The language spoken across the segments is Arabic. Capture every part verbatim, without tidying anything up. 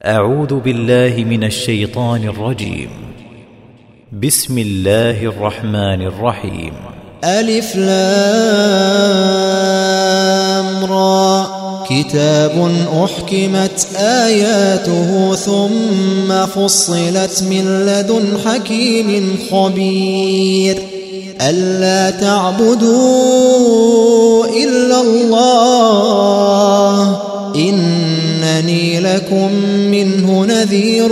أعوذ بالله من الشيطان الرجيم. بسم الله الرحمن الرحيم. ألف لام را كتاب أحكمت آياته ثم فصلت من لدن حكيم خبير ألا تعبدوا إلا الله إنني لكم منه نذير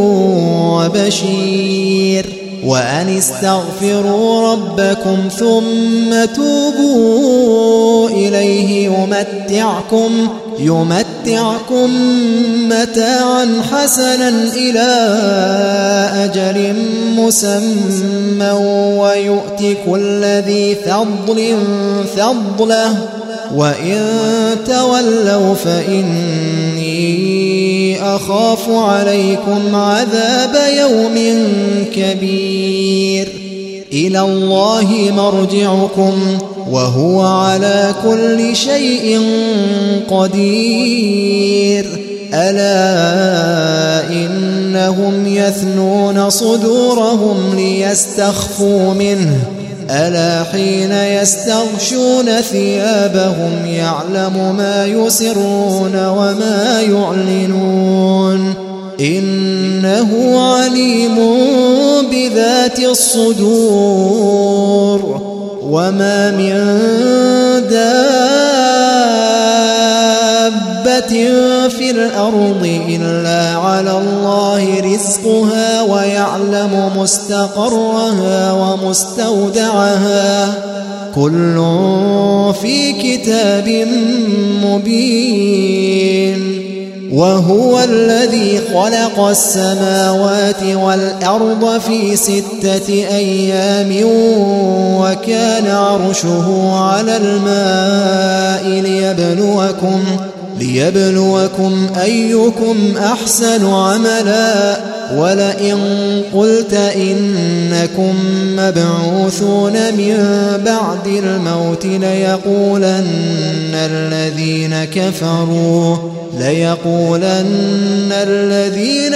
وبشير وأن استغفروا ربكم ثم توبوا إليه يمتعكم يمتعكم متاعا حسنا إلى أجل مسمى ويؤت كل ذي فضل فضله وإن تولوا فإني أخاف عليكم عذاب يوم كبير إلى الله مرجعكم وهو على كل شيء قدير ألا إنهم يثنون صدورهم ليستخفوا منه ألا حين يستغشون ثيابهم يعلم ما يسرون وما يعلنون إنه عليم بذات الصدور وما من دابة في الأرض إلا على الله رزقها ويعلم مستقرها ومستودعها كل في كتاب مبين وهو الذي خلق السماوات والأرض في ستة أيام وكان عرشه على الماء ليبلوكم ليبلوكم أيكم أحسن عملا ولئن قلت إنكم مبعوثون من بعد الموت ليقولن الذين كفروا ليقولن الذين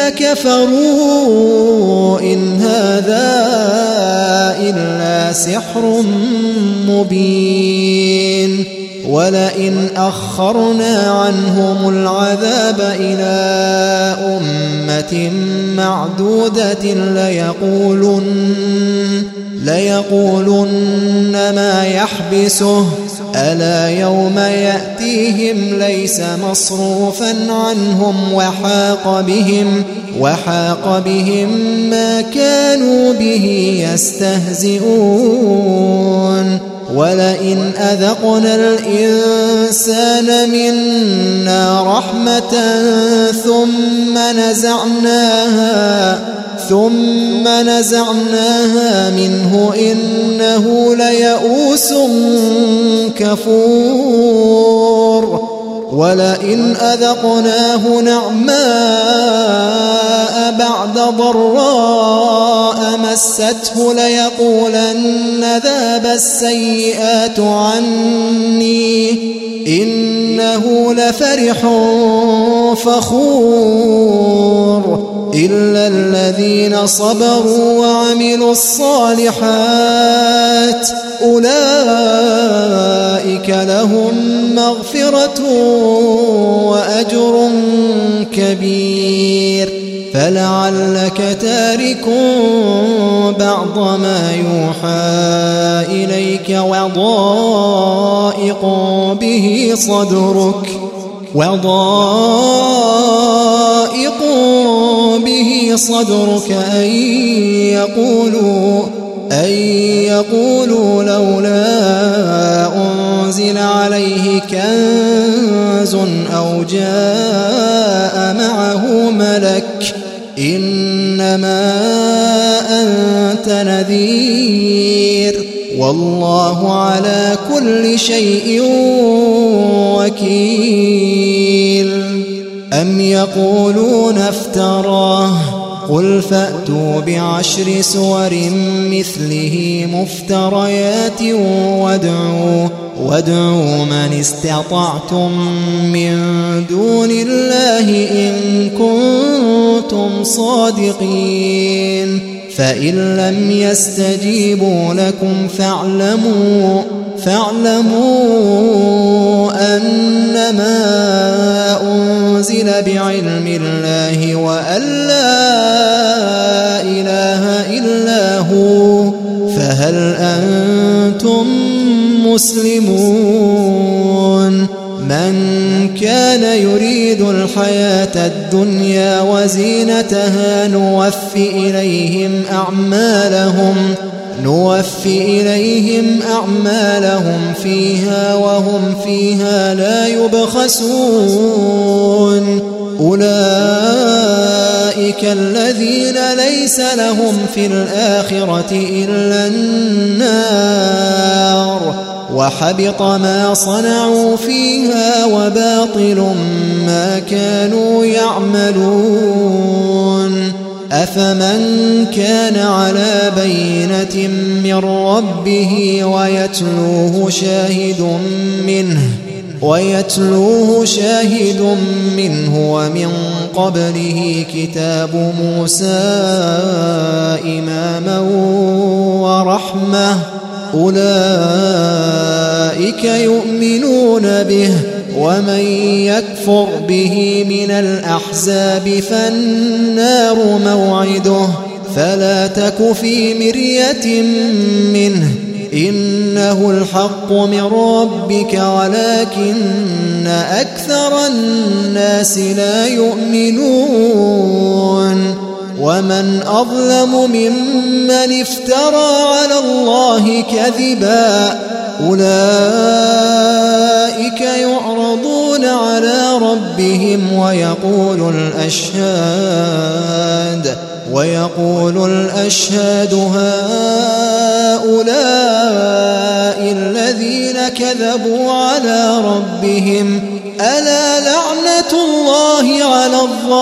كفروا إن هذا إلا سحر مبين ولئن أخرنا عنهم العذاب إلى أمة معدودة ليقولن ليقولن ما يحبسه ألا يوم يأتيهم ليس مصروفا عنهم وحاق بهم وحاق بهم ما كانوا به يستهزئون ولئن أذقنا الإنسان منا رحمة ثم نزعناها ثم نزعناها منه إنه ليئوس كفور ولئن أذقناه نعماء بعد ضراء مسته ليقولن ذهب السيئات عني إنه لفرح فخور إلا الذين صبروا وعملوا الصالحات أولئك لهم مغفرة وأجر كبير فلعلك تارك بعض ما يوحى إليك وضائق به صدرك وضائق به صدرك أن يقولوا أن يقولوا لولا أنزل عليه كنز أو جاء معه ملك إنما أنت نذير والله على كل شيء وكيل أم يقولون افتراه قل فأتوا بعشر سور مثله مفتريات وادعوا وادعوا من استطعتم من دون الله إن كنتم كنتم صادقين فإن لم يستجيبوا لكم فاعلموا فاعلموا أنما أنزل بعلم الله وأن لا إله إلا هو فهل أنتم مسلمون من كان يريد الحياة الدنيا وزينتها نوفي إليهم أعمالهم نوفي إليهم أعمالهم فيها وهم فيها لا يبخسون أولئك الذين ليس لهم في الآخرة إلا النار وحبط ما صنعوا فيها وباطل ما كانوا يعملون أفمن كان على بينة من ربه ويتلوه شاهد منه ويتلوه شاهد منه ومن قبله كتاب موسى إماما ورحمة أولئك يؤمنون به ومن يكفر به من الأحزاب فالنار موعده فلا تك في مرية منه إنه الحق من ربك ولكن أكثر الناس لا يؤمنون ومن أظلم ممن افترى على الله كذبا أولئك يعرضون على ربهم ويقول الأشهاد ويقول الأشهاد هؤلاء الذين كذبوا على ربهم ألا لعنة الله على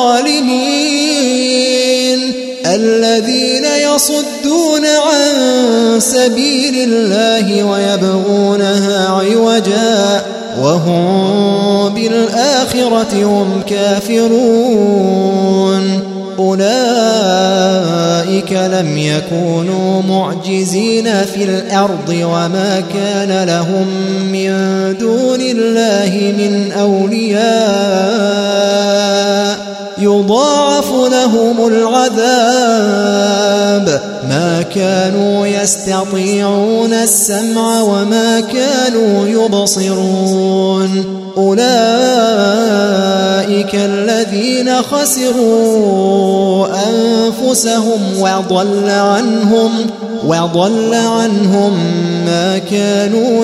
الظالمين الذين يصدون عن سبيل الله ويبغونها عوجا وهم بالآخرة هم كافرون أولئك لم يكونوا معجزين في الأرض وما كان لهم من دون الله من أولياء يضاعف لهم العذاب ما كانوا يستطيعون السمع وما كانوا يبصرون أولئك الذين خسروا أنفسهم وضل عنهم وضل عنهم ما كانوا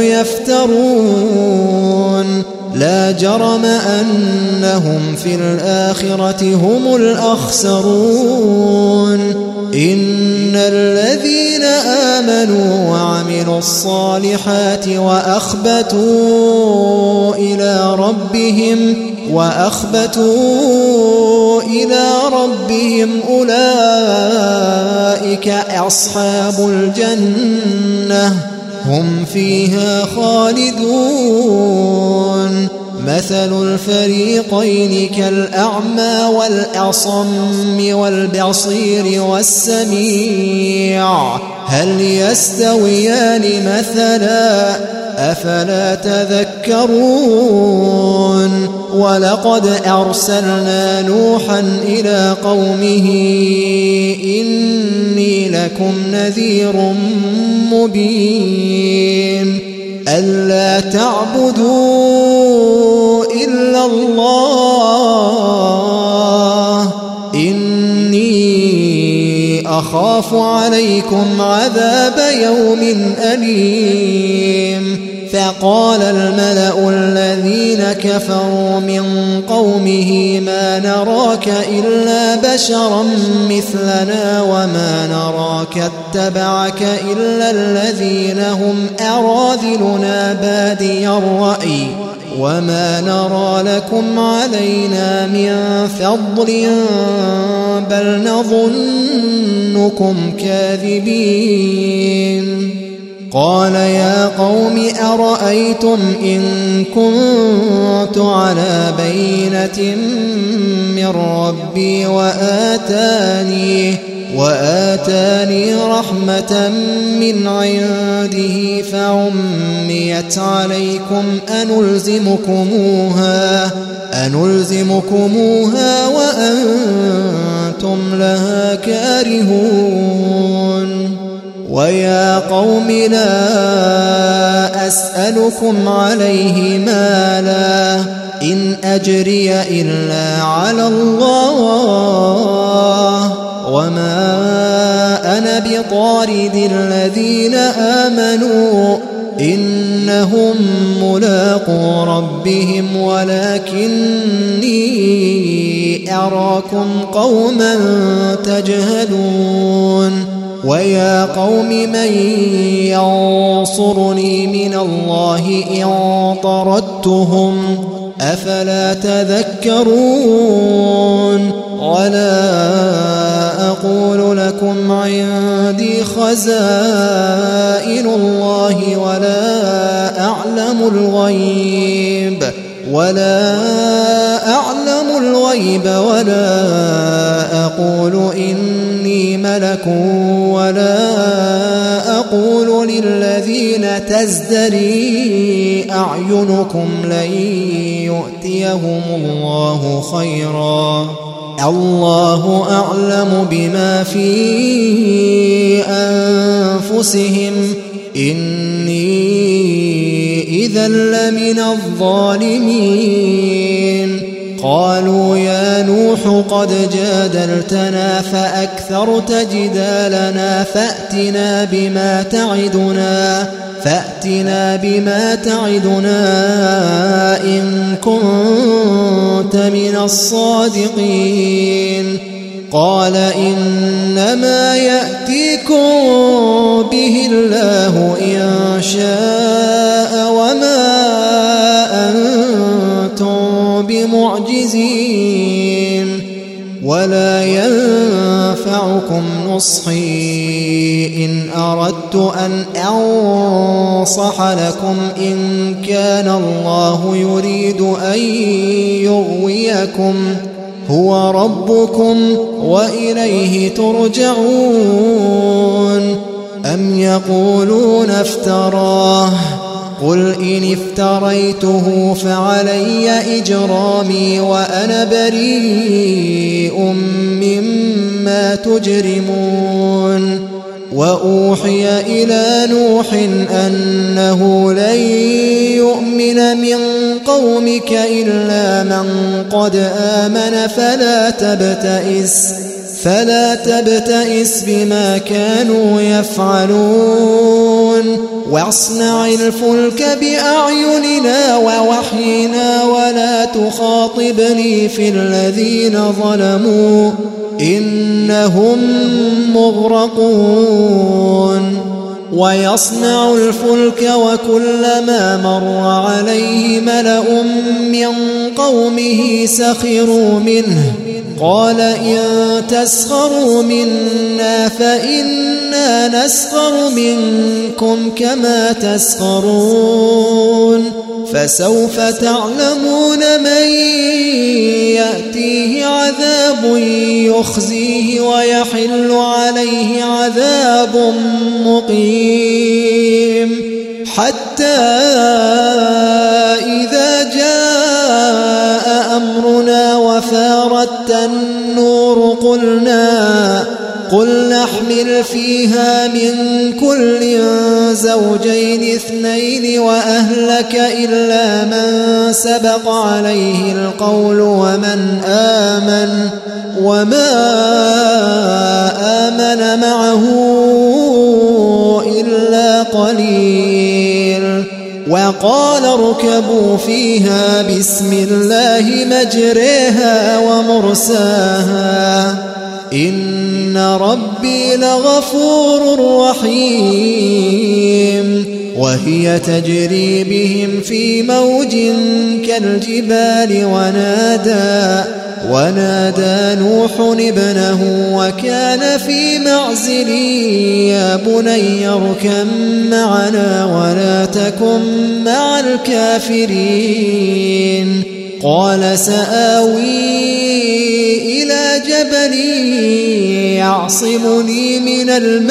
يفترون لا جرم أنهم في الآخرة هم الأخسرون إن الذين آمنوا وعملوا الصالحات وأخبتوا إلى ربهم وأخبتوا إلى ربهم أولئك أصحاب الجنة هم فيها خالدون مثل الفريقين كالأعمى والأصم والبصير والسميع هل يستويان مثلا أفلا تذكرون ولقد أرسلنا نوحا إلى قومه إني لكم نذير مبين ألا تعبدوا إلا الله إني أخاف عليكم عذاب يوم أليم فقال الملأ الذين كفروا من قومه ما نراك إلا بشرا مثلنا وما نراك اتبعك إلا الذين هم أراذلنا بادي الرأي وما نرى لكم علينا من فضل بل نظنكم كاذبين قال يا قوم أرأيتم إن كنت على بينة من ربي وآتاني, وآتاني رحمة من عنده فعميت عليكم أنلزمكموها, أنلزمكموها وأنتم لها كارهون. ويا قوم لا أسألكم عليه مالا إن أجري إلا على الله وما أنا بطارد الذين آمنوا إنهم ملاقو ربهم ولكني أراكم قوما تجهلون. ويا قوم من ينصرني من الله إن طردتهم أفلا تذكرون. ولا أقول لكم عندي خزائن الله ولا أعلم الغيب ولا أعلم الغيب ولا أقول إني ملك ولا أقول للذين تزدري أعينكم لن يؤتيهم الله خيرا الله أعلم بما في أنفسهم إني إذا لمن الظالمين. قالوا يا نوح قد جادلتنا فأكثرت جدالنا فأتنا بما تعدنا فأتنا بما تعدنا إن كنت من الصادقين. قال إنما يأتيكم به الله إن شاء وما أنتم بمعجزين ولا ينفعكم نصحي إن أردت أن أنصح لكم إن كان الله يريد أن يغويكم هو ربكم وإليه ترجعون. أم يقولون افتراه قل إن افتريته فعلي إجرامي وأنا بريء مما تجرمون. وأوحي إلى نوح أنه لن يؤمن من قومك إلا من قد آمن فلا تبتئس فلا تبتئس بما كانوا يفعلون واصنع الفلك بأعيننا ووحينا ولا تخاطبني في الذين ظلموا إنهم مغرقون. ويصنع الفلك وكلما مر عليه ملأ من قومه سخروا منه قال إن تسخروا منا فإنا نسخر منكم كما تسخرون. فسوف تعلمون من يأتيه عذاب يخزيه ويحل عليه عذاب مقيم. حتى إذا جاء أمرنا وفارت النور قلنا قل نحمل فيها من كل زوجين اثنين وأهلك إلا من سبق عليه القول ومن آمن وما آمن معه إلا قليل. وقال اركبوا فيها بسم الله مجريها ومرساها إن ربي لغفور رحيم. وهي تجري بهم في موج كالجبال ونادى ونادى نوح ابنه وكان في معزل يا بني اركب معنا ولا تكن مع الكافرين قال سآوي إلى جبل يعصمني من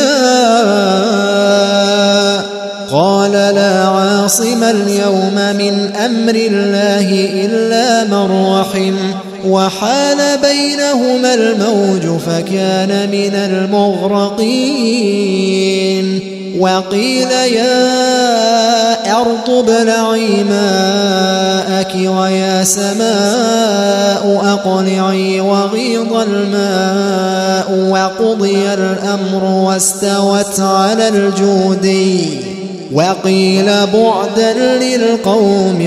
الماء قال لا عاصم اليوم من أمر الله إلا من رحم وحال بينهما الموج فكان من المغرقين وقيل يا أرض ابلعي ماءك ويا سماء أقلعي وغيض الماء وقضي الأمر واستوت على الجودي وقيل بعدا للقوم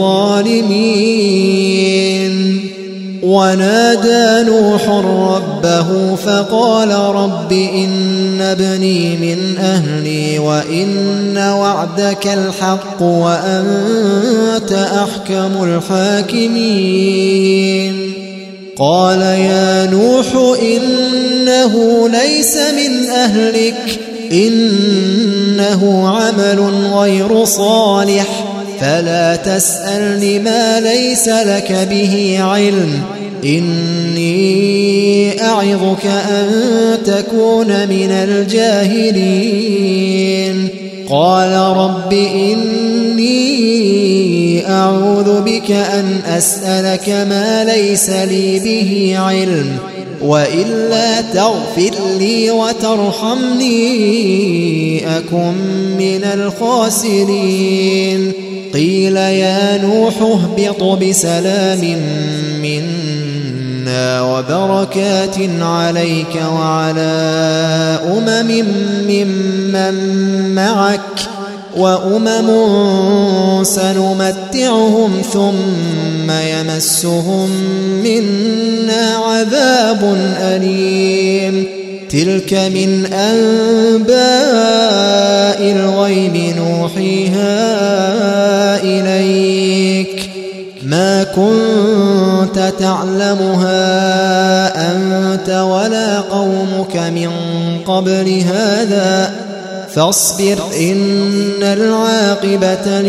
الظالمين ونادى نوح ربه فقال رب إن ابني من أهلي وإن وعدك الحق وأنت أحكم الحاكمين قال يا نوح إنه ليس من أهلك إنه عمل غير صالح فلا تسألني ما ليس لك به علم إني أعظك أن تكون من الجاهلين قال رب إني أعوذ بك أن أسألك ما ليس لي به علم وإلا تغفر لي وترحمني أكن من الخاسرين قيل يا نوح اهبط بسلام منا وبركات عليك وعلى أمم ممن معك وأمم سنمتعهم ثم يمسهم منا عذاب أليم تلك من أنباء الغيب نوحيها إليك ما كنت تعلمها أنت ولا قومك من قبل هذا فاصبر إن العاقبة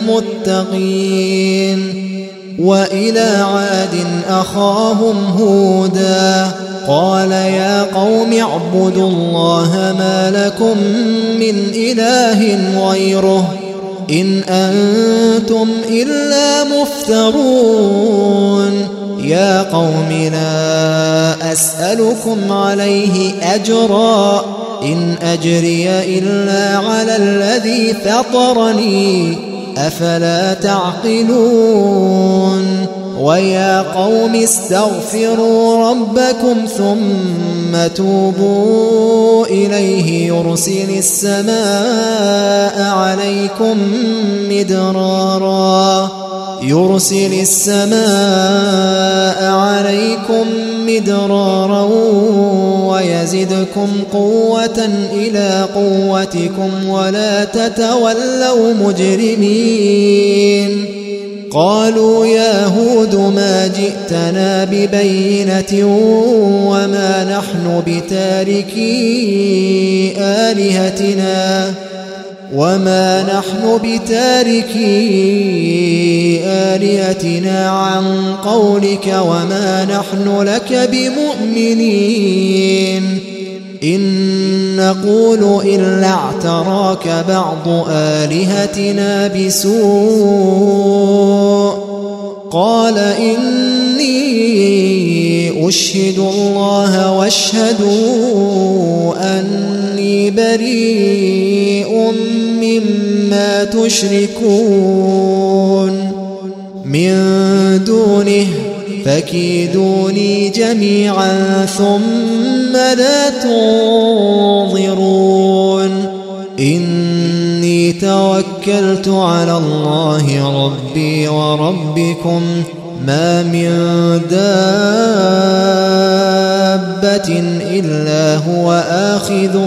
للمتقين وإلى عاد أخاهم هودا قال يا قوم اعبدوا الله ما لكم من إله غيره إن أنتم إلا مفترون يا قوم لا أسألكم عليه أجرا إن أجري إلا على الذي فطرني أفلا تعقلون ويا قوم استغفروا ربكم ثم توبوا إليه يرسل السماء عليكم مدرارا يرسل السماء عليكم مدرارا ويزدكم قوة إلى قوتكم ولا تتولوا مجرمين قالوا يا هود ما جئتنا ببينة وما نحن بتاركي آلهتنا وما نحن بتاركي آلهتنا عن قولك وما نحن لك بمؤمنين إن نقول إلا اعتراك بعض آلهتنا بسوء قال إني أشهد الله واشهدوا أني بريء مما تشركون من دونه فكيدوني جميعا ثم لا تنظرون إني توكلت على الله ربي وربكم ما من دابة إلا هو آخذ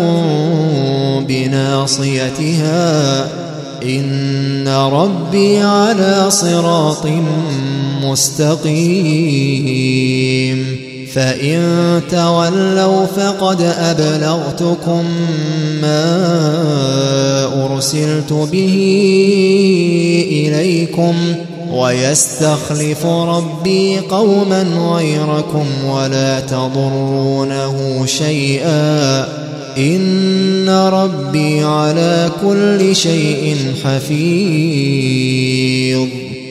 بناصيتها إن ربي على صراط مستقيم فإن تولوا فقد أبلغتكم ما أرسلت به إليكم ويستخلف ربي قوما غيركم ولا تضرونه شيئا إن ربي على كل شيء حفيظ.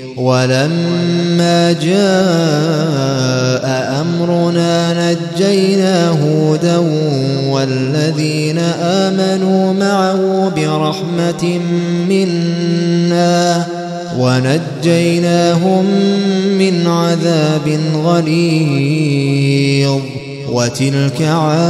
ولما جاء أمرنا نجينا هودا والذين آمنوا معه برحمة منا ونجيناهم من عذاب غليظ. وتلك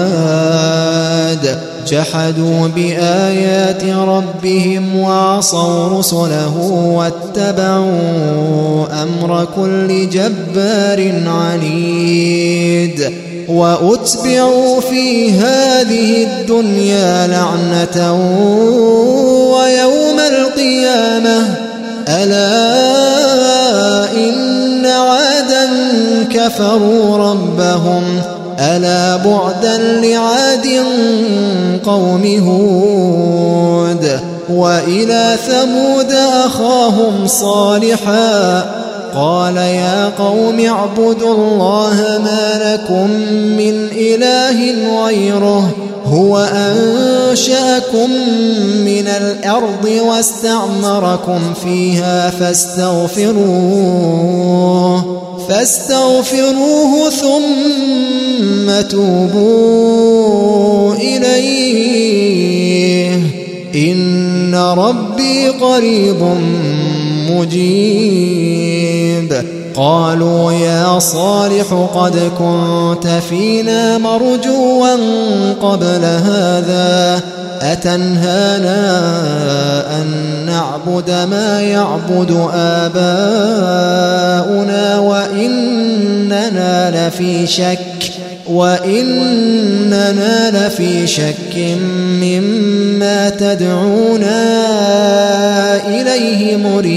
جحدوا جحدوا بآيات ربهم وعصوا رسله واتبعوا أمر كل جبار عنيد. وأتبعوا في هذه الدنيا لعنة ويوم القيامة ألا إن عادا كفروا ربهم ألا بعدا لعاد قوم هود. وإلى ثمود أخاهم صالحا قال يا قوم اعبدوا الله ما لكم من إله غيره هو أنشأكم من الأرض واستعمركم فيها فاستغفروه فاستغفروه ثم توبوا إليه إن ربي قريب مجيب. قالوا يا صالح قد كنت فينا مرجوا قبل هذا أتنهانا أن نعبد ما يعبد آباؤنا وإننا لفي شك وإننا لفي شك مما تدعونا إليه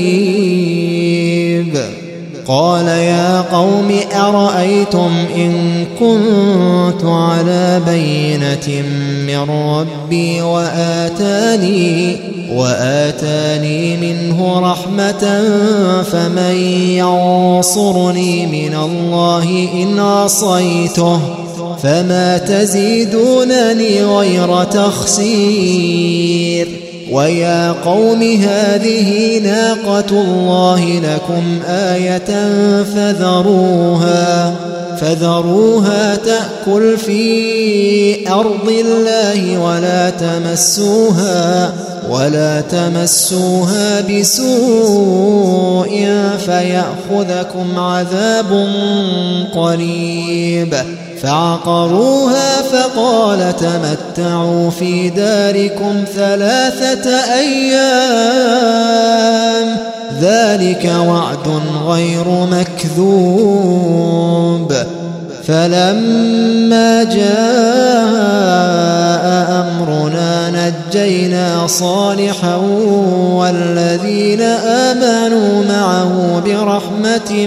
مريب. قال يا قوم أرأيتم إن كنت على بينة من ربي وآتاني, وآتاني منه رحمة فمن ينصرني من الله إن عصيته فما تزيدونني غير تخسير. ويا قوم هذه ناقة الله لكم آية فذروها فذروها تأكل في أرض الله ولا تمسوها ولا تمسوها بسوء فيأخذكم عذاب قريب. فعقروها فقال تمتعوا في داركم ثلاثة أيام ذلك وعد غير مكذوب. فلما جاء أمرنا نجينا صالحا والذين آمنوا معه برحمة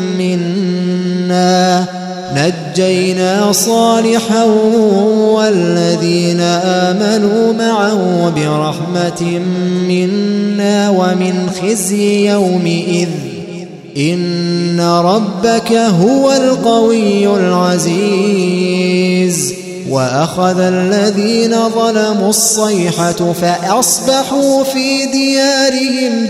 منا نجينا صالحا والذين آمنوا معه برحمة منا ومن خزي يومئذ إن ربك هو القوي العزيز. وأخذ الذين ظلموا الصيحة فأصبحوا في ديارهم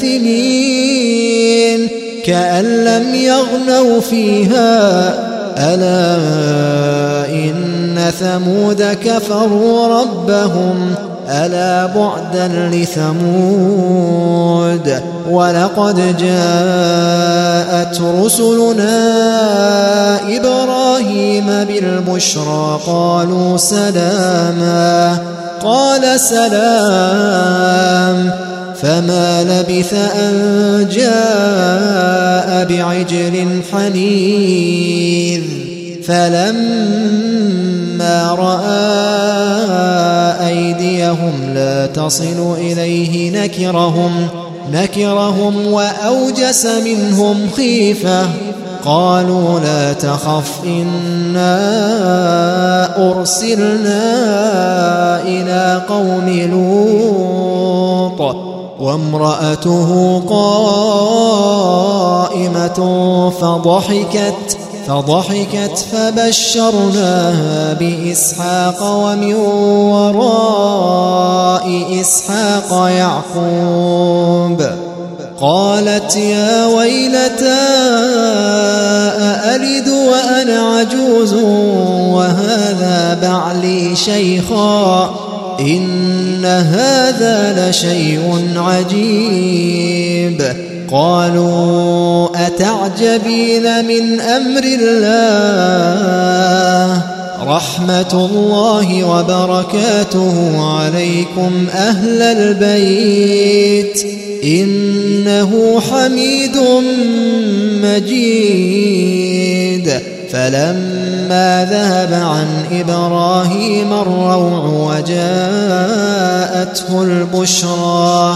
جاثمين كأن لم يغنوا فيها ألا إن ثمود كفروا ربهم ألا بعدا لثمود. ولقد جاءت رسلنا إبراهيم بالبشرى قالوا سلاما قال سلام فما لبث أن جاء بعجل حنيذ. فلما رأى أيديهم لا تصل إليه نكرهم نكرهم وأوجس منهم خيفة قالوا لا تخف إنا أرسلنا إلى قوم لوط وامرأته قائمة فضحكت فضحكت فبشرناها بإسحاق ومن وراء إسحاق يعقوب قالت يا ويلتى أألد وأنا عجوز وهذا بعلي شيخا إن هذا لشيء عجيب قالوا أتعجبين من أمر الله رحمة الله وبركاته عليكم أهل البيت إنه حميد مجيد فلما ذهب عن إبراهيم الروع وجاءته البشرى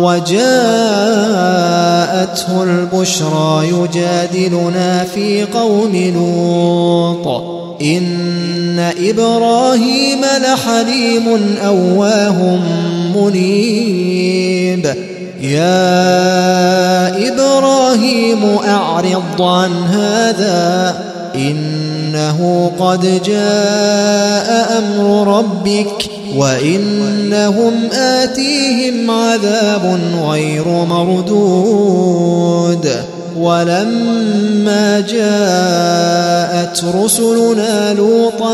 وجاءته البشرى يجادلنا في قوم لوط إن إبراهيم لحليم أواه منيب يا إبراهيم أعرض عن هذا إنه قد جاء أمر ربك وإنهم آتيهم عذاب غير مردود ولما جاءت رسلنا لوطا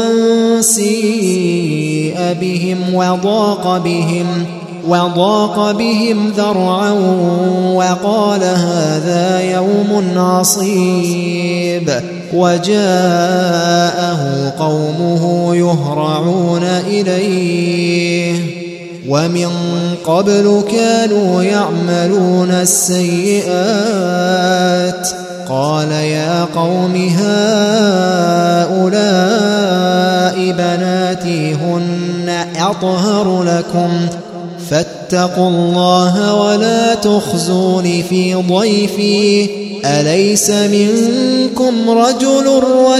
سيء بهم وضاق بهم وضاق بهم ذرعا وقال هذا يوم عصيب وجاءه قومه يهرعون إليه ومن قبل كانوا يعملون السيئات قال يا قوم هؤلاء بناتي هن أطهر لكم فاتقوا الله ولا تخزون في ضيفي أليس منكم رجل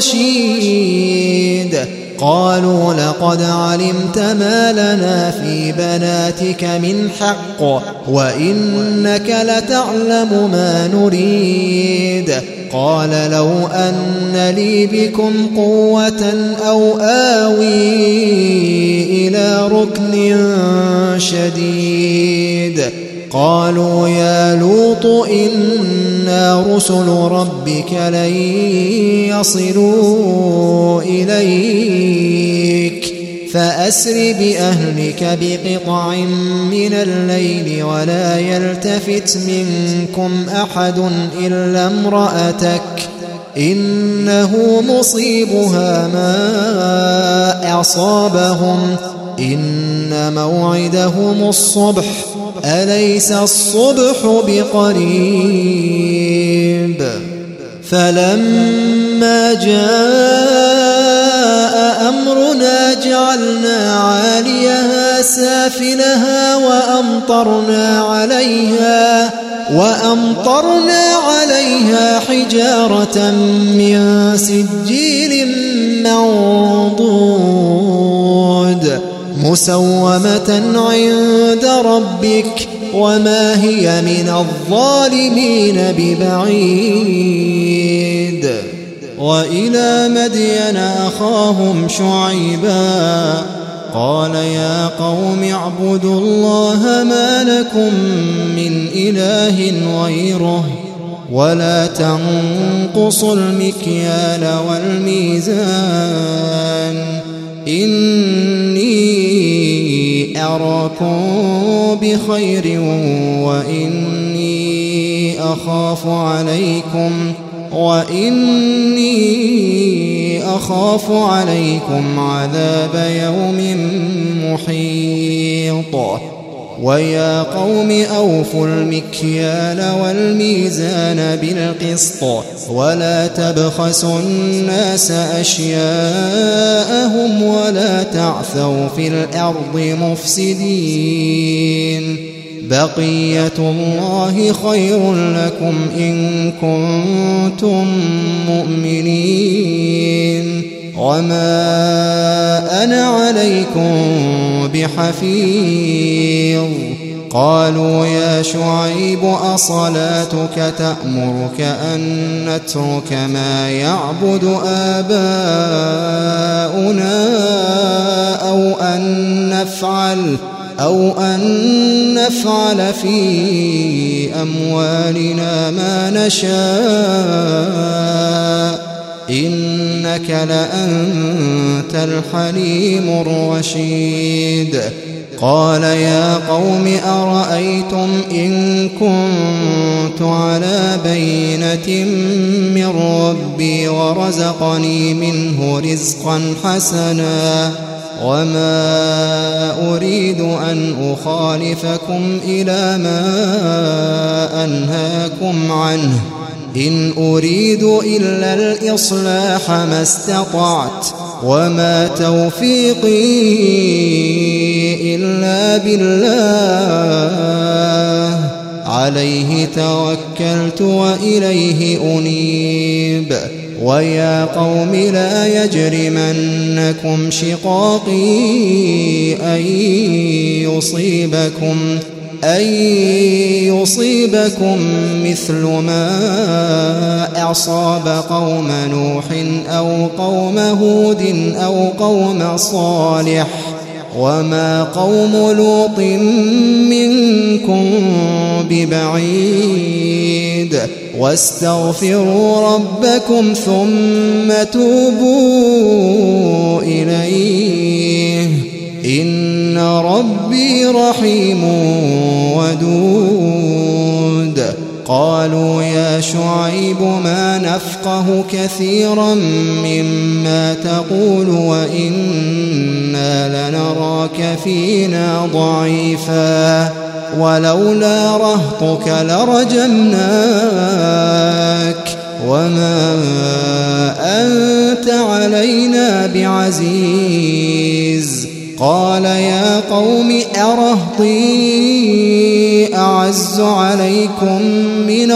رشيد قالوا لقد علمت ما لنا في بناتك من حق وإنك لتعلم ما نريد قال لو أن لي بكم قوة أو آوي إلى ركن شديد قالوا يا لوط إنا رسل ربك لن يصلوا إليك فأسر بأهلك بقطع من الليل ولا يلتفت منكم أحد إلا امرأتك إنه مصيبها ما أصابهم إن موعدهم الصبح أليس الصبح بقريب فلما جاء أمرنا جعلنا عاليها سافلها وأمطرنا عليها وأمطرنا عليها حجارة من سجيل منضود مسومة عند ربك وما هي من الظالمين ببعيد وإلى مدين أخاهم شعيبا قال يا قوم اعبدوا الله ما لكم من إله غيره ولا تنقصوا المكيال والميزان إني أراكم بخير وإني أخاف عليكم وإني أخاف عليكم عذاب يوم محيط ويا قوم أوفوا المكيال والميزان بالقسط ولا تبخسوا الناس أشياءهم ولا تعثوا في الأرض مفسدين بقية الله خير لكم إن كنتم مؤمنين وما أنا عليكم بحفيظ قالوا يا شعيب أصلاتك تأمرك أن نترك ما يعبد آباؤنا أو أن نفعل أو أن نفعل في أموالنا ما نشاء إنك لأنت الحليم الرشيد قال يا قوم أرأيتم إن كنت على بينة من ربي ورزقني منه رزقا حسنا وما أريد أن أخالفكم إلى ما أنهاكم عنه إن أريد إلا الإصلاح ما استطعت وما توفيقي إلا بالله عليه توكلت وإليه أنيب ويا قوم لا يجرمنكم شقاقي أن يصيبكم أن يصيبكم مثل ما أصاب قوم نوح أو قوم هود أو قوم صالح وما قوم لوط منكم ببعيد واستغفروا ربكم ثم توبوا إليه إن ربي رحيم ودود قالوا يا شعيب ما نفقه كثيرا مما تقول وإنا لنراك فينا ضعيفا ولولا رهطك لرجمناك وما أنت علينا بعزيز قال يا قوم أرهطي أعز عليكم من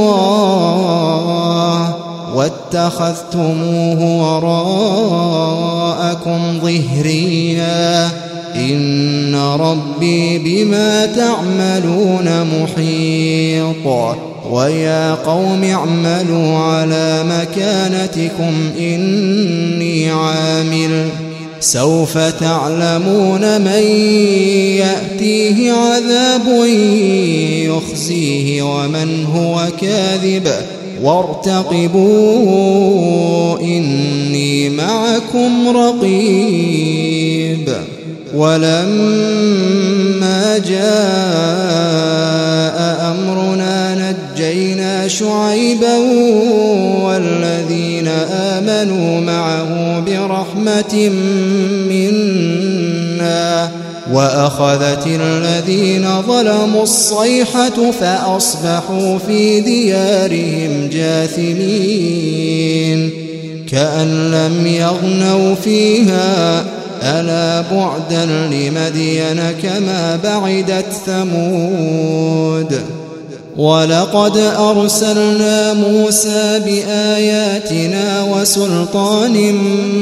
الله واتخذتموه وراءكم ظهريا إن ربي بما تعملون محيط ويا قوم اعملوا على مكانتكم إني عامل سوف تعلمون من يأتيه عذاب يخزيه ومن هو كاذب وارتقبوا إني معكم رقيب ولما جاء أمرنا نجينا شعيبا والذين آمنوا معه برحمة منا وأخذت الذين ظلموا الصيحة فأصبحوا في ديارهم جاثمين كأن لم يغنوا فيها ألا بعدا لمدين كما بعدت ثمود ولقد أرسلنا موسى بآياتنا وسلطان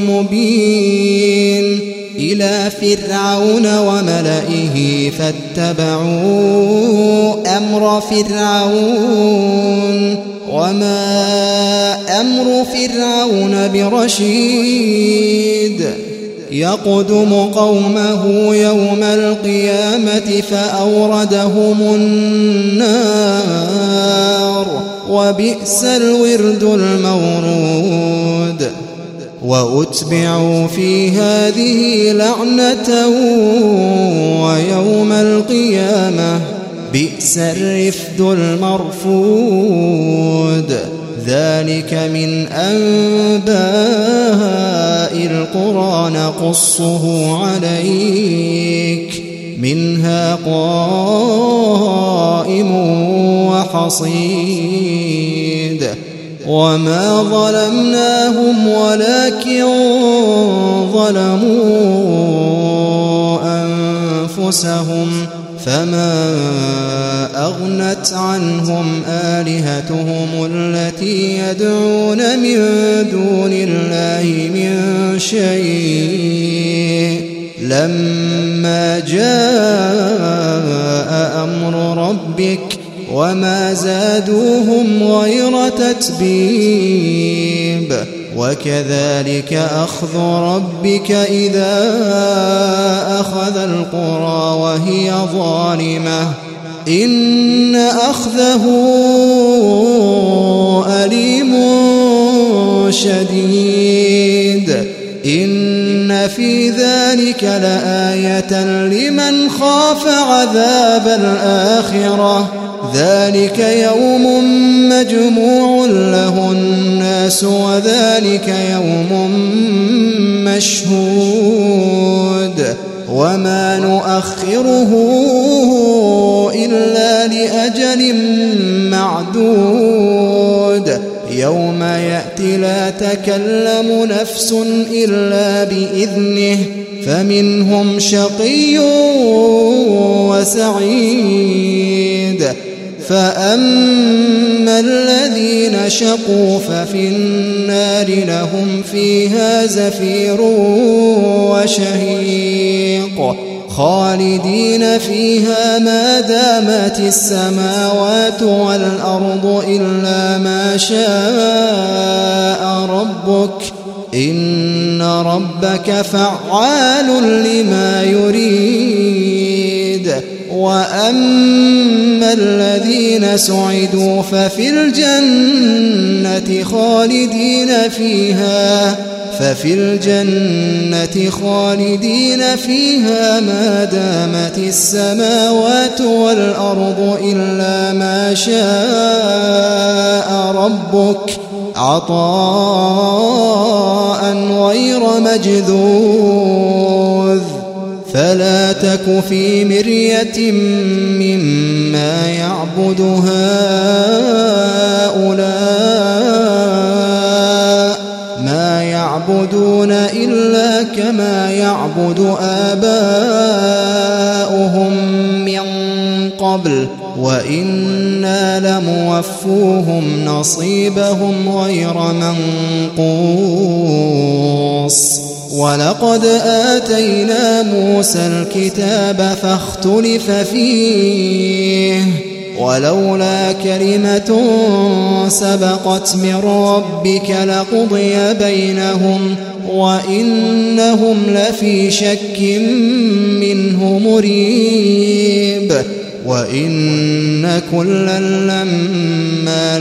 مبين إلى فرعون وملئه فاتبعوا أمر فرعون وما أمر فرعون برشيد يقدم قومه يوم القيامة فأوردهم النار وبئس الورد المورود وأتبعوا في هذه لعنة ويوم القيامة بئس الرفد المرفود ذلك من أنباء القرى نقصه عليك منها قائم وحصيد وما ظلمناهم ولكن ظلموا أنفسهم فما أغنت عنهم آلهتهم التي يدعون من دون الله من شيء لما جاء أمر ربك وما زادوهم غير تتبيب وكذلك أخذ ربك إذا أخذ القرى وهي ظالمة إن أخذه أليم شديد إن في ذلك لآية لمن خاف عذاب الآخرة ذلك يوم مجموع له الناس وذلك يوم مشهود وما نؤخره إلا لأجل معدود يوم يأتي لا تكلم نفس إلا بإذنه فمنهم شقي وسعيد فأما الذين شقوا ففي النار لهم فيها زفير وشهيق خالدين فيها ما دامت السماوات والأرض إلا ما شاء ربك إن ربك فعال لما يريد وأما الذين سعدوا ففي الجنة خالدين فيها ففي الجنة خالدين فيها ما دامت السماوات والأرض إلا ما شاء ربك عطاء غير مجذوذ فلا تك في مرية مما يعبد هؤلاء ما يعبدون إلا كما يعبد آباؤهم من قبل وإنا لموفوهم نصيبهم غير منقوص ولقد آتينا موسى الكتاب فاختلف فيه ولولا كلمة سبقت من ربك لقضي بينهم وإنهم لفي شك منه مريب وإن كلا لما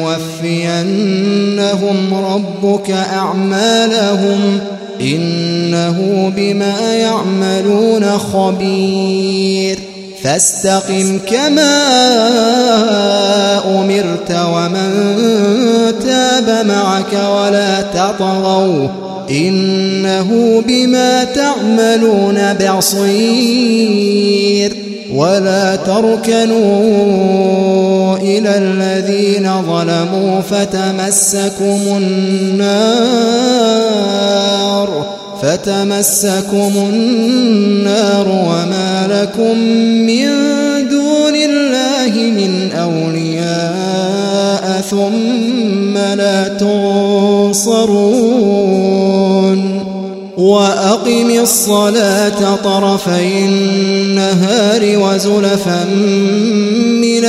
ليوفينهم ربك أعمالهم إنه بما يعملون خبير فاستقم كما أمرت ومن تاب معك ولا تطغوا إنه بما تعملون بصير ولا تركنوا إلى الذين ظلموا فتمسكم النار فتمسكم النار وما لكم من دون الله من أولياء ثم لا تنصرون وأقم الصلاة طرفي النهار وزلفا من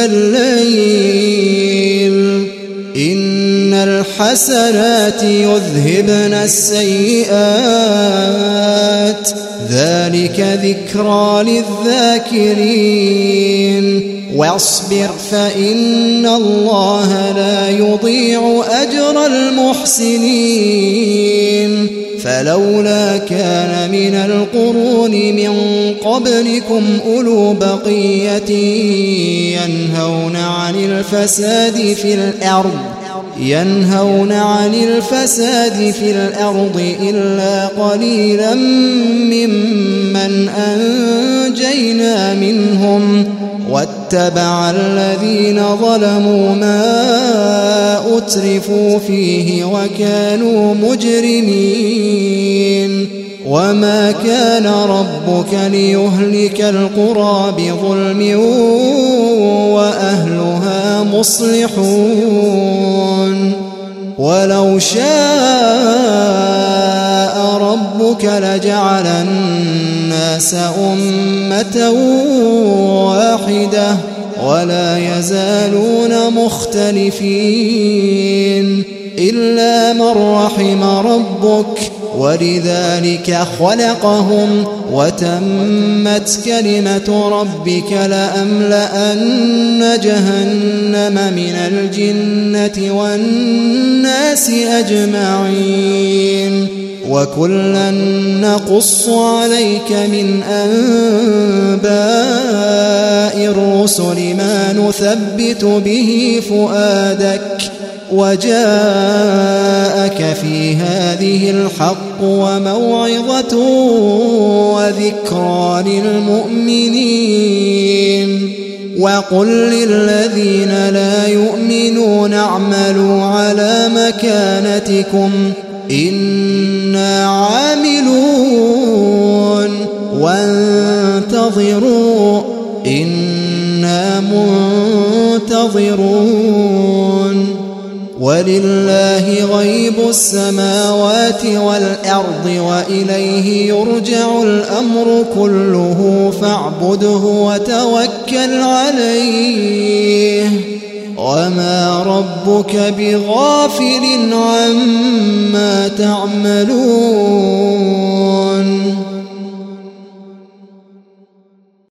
الليل إن الحسنات يذهبن السيئات ذلك ذكرى للذاكرين واصبر فإن الله لا يضيع أجر المحسنين فلولا كان من القرون من قبلكم أولو بقية ينهون عن الفساد في الأرض ينهون عن الفساد في الأرض إلا قليلا ممن أنجينا منهم واتبع الذين ظلموا ما أترفوا فيه وكانوا مجرمين وما كان ربك ليهلك القرى بظلم وأهلها مصلحون ولو شاء ربك لجعل الناس أمة واحدة ولا يزالون مختلفين إلا من رحم ربك ولذلك خلقهم وتمت كلمة ربك لأملأن جهنم من الجنة والناس أجمعين وكلا نقص عليك من أنباء الرسل ما نثبت به فؤادك وجاءك في هذه الحق وموعظة وذكرى للمؤمنين وقل للذين لا يؤمنون اعملوا على مكانتكم إنا عاملون وانتظروا إنا منتظرون ولله غيب السماوات والأرض وإليه يرجع الأمر كله فاعبده وتوكل عليه وما ربك بغافل عما تعملون